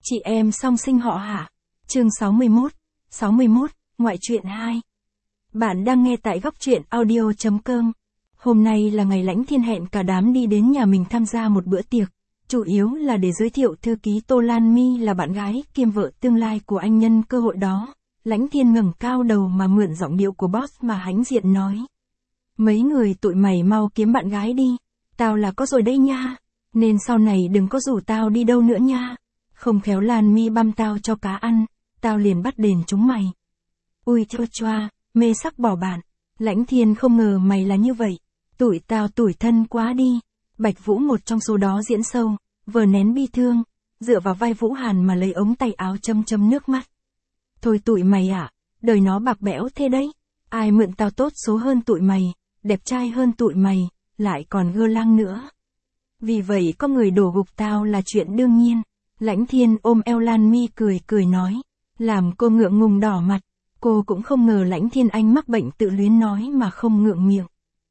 Chị em song sinh họ Hạ. Chương 61, ngoại truyện 2. Bạn đang nghe tại góc truyện audio.com. Hôm nay là ngày Lãnh Thiên hẹn cả đám đi đến nhà mình tham gia một bữa tiệc, chủ yếu là để giới thiệu thư ký Tô Lan My là bạn gái kiêm vợ tương lai của anh. Nhân cơ hội đó, Lãnh Thiên ngẩng cao đầu mà mượn giọng điệu của boss mà hãnh diện nói: "Mấy người tụi mày mau kiếm bạn gái đi, tao là có rồi đây nha, nên sau này đừng có rủ tao đi đâu nữa nha. Không khéo Lan My băm tao cho cá ăn, tao liền bắt đền chúng mày." Ui chua choa, mê sắc bỏ bạn. Lãnh Thiên không ngờ mày là như vậy. Tụi tao tủi thân quá đi. Bạch Vũ một trong số đó diễn sâu, vờ nén bi thương, dựa vào vai Vũ Hàn mà lấy ống tay áo châm nước mắt. Thôi tụi mày ạ, đời nó bạc bẽo thế đấy. Ai mượn tao tốt số hơn tụi mày, đẹp trai hơn tụi mày, lại còn gơ lăng nữa. Vì vậy có người đổ gục tao là chuyện đương nhiên. Lãnh Thiên ôm eo Lan My cười nói, làm cô ngượng ngùng đỏ mặt. Cô cũng không ngờ Lãnh Thiên anh mắc bệnh tự luyến nói mà không ngượng miệng.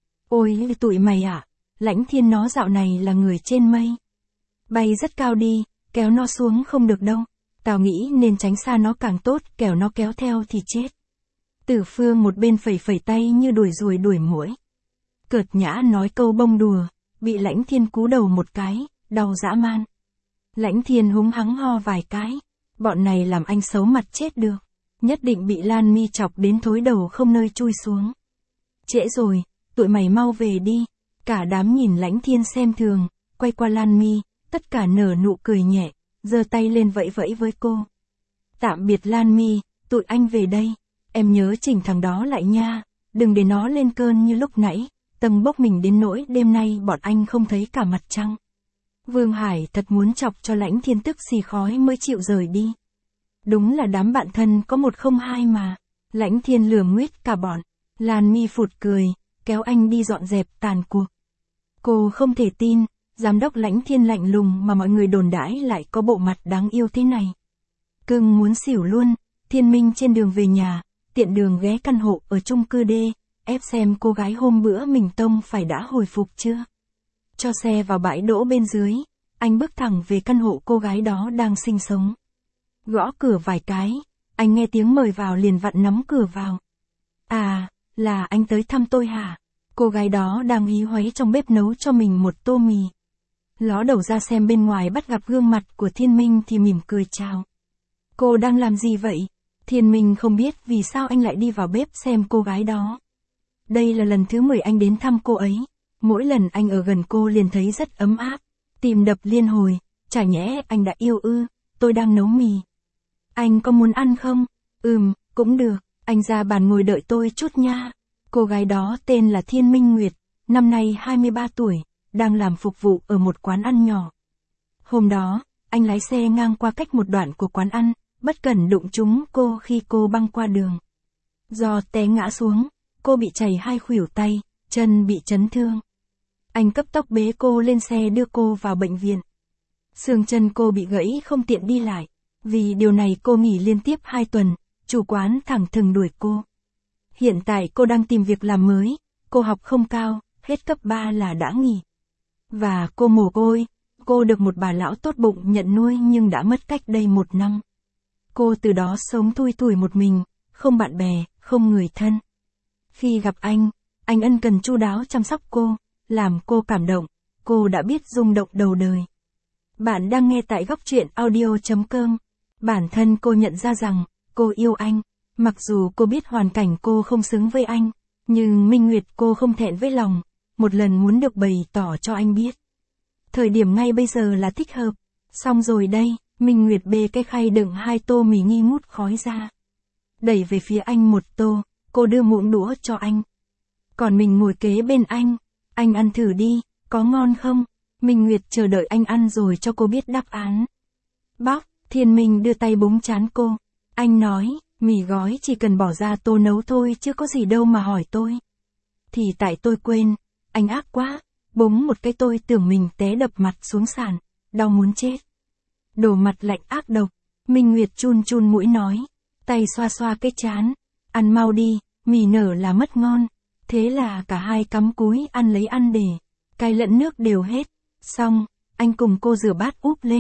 Ôi tụi mày ạ, Lãnh Thiên nó dạo này là người trên mây. Bay rất cao đi, kéo nó xuống không được đâu. Tao nghĩ nên tránh xa nó càng tốt, kẻo nó kéo theo thì chết. Tử Phương một bên phẩy tay như đuổi ruồi đuổi muỗi. Cợt nhã nói câu bông đùa, bị Lãnh Thiên cú đầu một cái, đau dã man. Lãnh Thiên húng hắng ho vài cái, bọn này làm anh xấu mặt chết được. Nhất định bị Lan My chọc đến thối đầu không nơi chui xuống. Trễ rồi, tụi mày mau về đi. Cả đám nhìn Lãnh Thiên xem thường, quay qua Lan My, tất cả nở nụ cười nhẹ, giơ tay lên vẫy với cô. Tạm biệt Lan My, tụi anh về đây. Em nhớ chỉnh thằng đó lại nha, đừng để nó lên cơn như lúc nãy, tầng bốc mình đến nỗi đêm nay bọn anh không thấy cả mặt trăng. Vương Hải thật muốn chọc cho Lãnh Thiên tức xì khói mới chịu rời đi. Đúng là đám bạn thân có một không hai mà. Lãnh Thiên lườm nguyết cả bọn. Lan My phụt cười, kéo anh đi dọn dẹp tàn cuộc. Cô không thể tin, giám đốc Lãnh Thiên lạnh lùng mà mọi người đồn đãi lại có bộ mặt đáng yêu thế này. Cưng muốn xỉu luôn. Thiên Minh trên đường về nhà, tiện đường ghé căn hộ ở chung cư D, ép xem cô gái hôm bữa mình tông phải đã hồi phục chưa. Cho xe vào bãi đỗ bên dưới, anh bước thẳng về căn hộ cô gái đó đang sinh sống. Gõ cửa vài cái, anh nghe tiếng mời vào liền vặn nắm cửa vào. À, là anh tới thăm tôi hả? Cô gái đó đang hí hoáy trong bếp nấu cho mình một tô mì. Ló đầu ra xem bên ngoài bắt gặp gương mặt của Thiên Minh thì mỉm cười chào. Cô đang làm gì vậy? Thiên Minh không biết vì sao anh lại đi vào bếp xem cô gái đó. Đây là lần thứ 10 anh đến thăm cô ấy. Mỗi lần anh ở gần cô liền thấy rất ấm áp. Tim đập liên hồi, chả nhẽ anh đã yêu ư? Tôi đang nấu mì. Anh có muốn ăn không? Cũng được, anh ra bàn ngồi đợi tôi chút nha. Cô gái đó tên là Thiên Minh Nguyệt, năm nay 23 tuổi, đang làm phục vụ ở một quán ăn nhỏ. Hôm đó, anh lái xe ngang qua cách một đoạn của quán ăn, bất cẩn đụng trúng cô khi cô băng qua đường. Do té ngã xuống, cô bị chảy 2 khuỷu tay, chân bị chấn thương. Anh cấp tốc bế cô lên xe đưa cô vào bệnh viện. Xương chân cô bị gãy không tiện đi lại. Vì điều này cô nghỉ liên tiếp 2 tuần, chủ quán thẳng thừng đuổi cô. Hiện tại cô đang tìm việc làm mới, cô học không cao, hết cấp 3 là đã nghỉ. Và cô mồ côi, cô được một bà lão tốt bụng nhận nuôi nhưng đã mất cách đây 1 năm. Cô từ đó sống thui thủi một mình, không bạn bè, không người thân. Khi gặp anh ân cần chu đáo chăm sóc cô, làm cô cảm động, cô đã biết rung động đầu đời. Bạn đang nghe tại góc truyện audio.com. Bản thân cô nhận ra rằng, cô yêu anh, mặc dù cô biết hoàn cảnh cô không xứng với anh, nhưng Minh Nguyệt cô không thẹn với lòng, một lần muốn được bày tỏ cho anh biết. Thời điểm ngay bây giờ là thích hợp. Xong rồi đây, Minh Nguyệt bê cái khay đựng 2 tô mì nghi ngút khói ra. Đẩy về phía anh 1 tô, cô đưa muỗng đũa cho anh. Còn mình ngồi kế bên anh ăn thử đi, có ngon không? Minh Nguyệt chờ đợi anh ăn rồi cho cô biết đáp án. Bóc. Thiên Minh đưa tay búng trán cô. Anh nói, mì gói chỉ cần bỏ ra tô nấu thôi chứ có gì đâu mà hỏi tôi. Thì tại tôi quên, anh ác quá, búng một cái tôi tưởng mình té đập mặt xuống sàn, đau muốn chết. Đổ mặt lạnh ác độc, Minh Nguyệt chun mũi nói, tay xoa cái trán, ăn mau đi, mì nở là mất ngon. Thế là cả hai cắm cúi ăn lấy ăn để, cay lẫn nước đều hết. Xong, anh cùng cô rửa bát úp lên.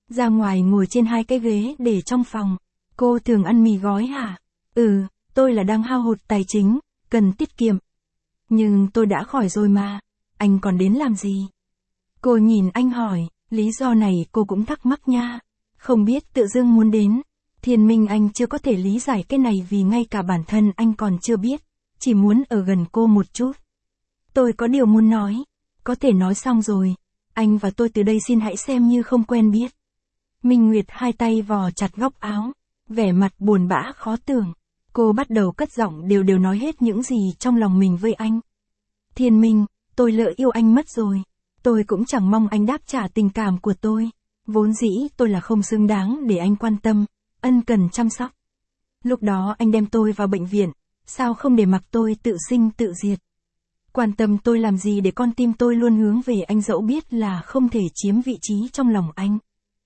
ra ngoài ngồi trên 2 cái ghế để trong phòng. Cô thường ăn mì gói hả? Ừ, tôi là đang hao hụt tài chính, cần tiết kiệm. Nhưng tôi đã khỏi rồi mà, anh còn đến làm gì? Cô nhìn anh hỏi, lý do này cô cũng thắc mắc nha. Không biết tự dưng muốn đến. Thiên Minh anh chưa có thể lý giải cái này vì ngay cả bản thân anh còn chưa biết, chỉ muốn ở gần cô một chút. Tôi có điều muốn nói, có thể nói xong rồi, anh và tôi từ đây xin hãy xem như không quen biết. Minh Nguyệt 2 tay vò chặt góc áo, vẻ mặt buồn bã khó tưởng. Cô bắt đầu cất giọng đều nói hết những gì trong lòng mình với anh. Thiên Minh, tôi lỡ yêu anh mất rồi. Tôi cũng chẳng mong anh đáp trả tình cảm của tôi. Vốn dĩ tôi là không xứng đáng để anh quan tâm, ân cần chăm sóc. Lúc đó anh đem tôi vào bệnh viện, sao không để mặc tôi tự sinh tự diệt. Quan tâm tôi làm gì để con tim tôi luôn hướng về anh dẫu biết là không thể chiếm vị trí trong lòng anh.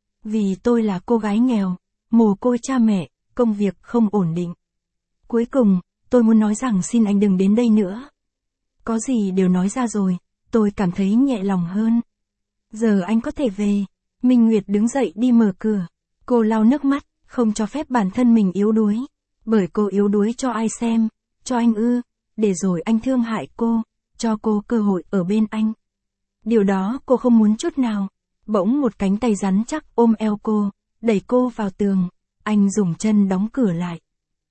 Vì tôi là cô gái nghèo, mồ côi cha mẹ, công việc không ổn định. Cuối cùng, tôi muốn nói rằng xin anh đừng đến đây nữa. Có gì đều nói ra rồi, tôi cảm thấy nhẹ lòng hơn. Giờ anh có thể về. Minh Nguyệt đứng dậy đi mở cửa. Cô lau nước mắt, không cho phép bản thân mình yếu đuối. Bởi cô yếu đuối cho ai xem, cho anh ư, để rồi anh thương hại cô, cho cô cơ hội ở bên anh. Điều đó cô không muốn chút nào. Bỗng một cánh tay rắn chắc ôm eo cô, đẩy cô vào tường. Anh dùng chân đóng cửa lại.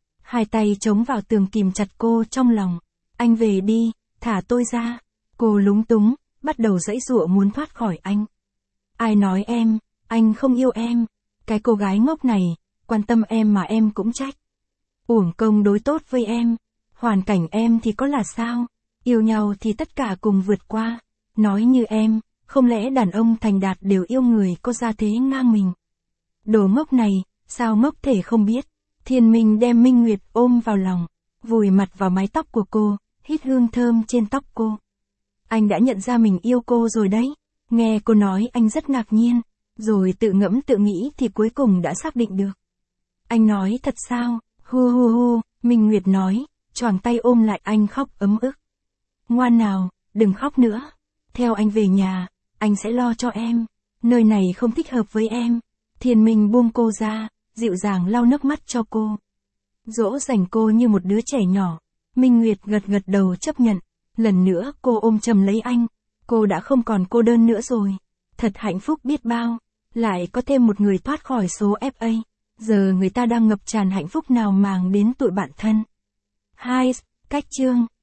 2 tay chống vào tường kìm chặt cô trong lòng. Anh về đi, thả tôi ra. Cô lúng túng, bắt đầu giãy giụa muốn thoát khỏi anh. Ai nói em, anh không yêu em. Cái cô gái ngốc này, quan tâm em mà em cũng trách. Uổng công đối tốt với em. Hoàn cảnh em thì có là sao? Yêu nhau thì tất cả cùng vượt qua. Nói như em, không lẽ đàn ông thành đạt đều yêu người có gia thế ngang mình? Đồ ngốc này, sao ngốc thể không biết? Thiên Minh đem Minh Nguyệt ôm vào lòng, vùi mặt vào mái tóc của cô, hít hương thơm trên tóc cô. Anh đã nhận ra mình yêu cô rồi đấy. Nghe cô nói anh rất ngạc nhiên, rồi tự ngẫm tự nghĩ thì cuối cùng đã xác định được. Anh nói thật sao? Hu hu hu, Minh Nguyệt nói, choàng tay ôm lại anh khóc ấm ức. Ngoan nào, đừng khóc nữa. Theo anh về nhà, anh sẽ lo cho em. Nơi này không thích hợp với em. Thiên Minh buông cô ra, dịu dàng lau nước mắt cho cô. Dỗ dành cô như một đứa trẻ nhỏ. Minh Nguyệt gật gật đầu chấp nhận. Lần nữa cô ôm chầm lấy anh. Cô đã không còn cô đơn nữa rồi. Thật hạnh phúc biết bao. Lại có thêm một người thoát khỏi số FA. Giờ người ta đang ngập tràn hạnh phúc nào màng đến tụi bạn thân. 2. Cách chương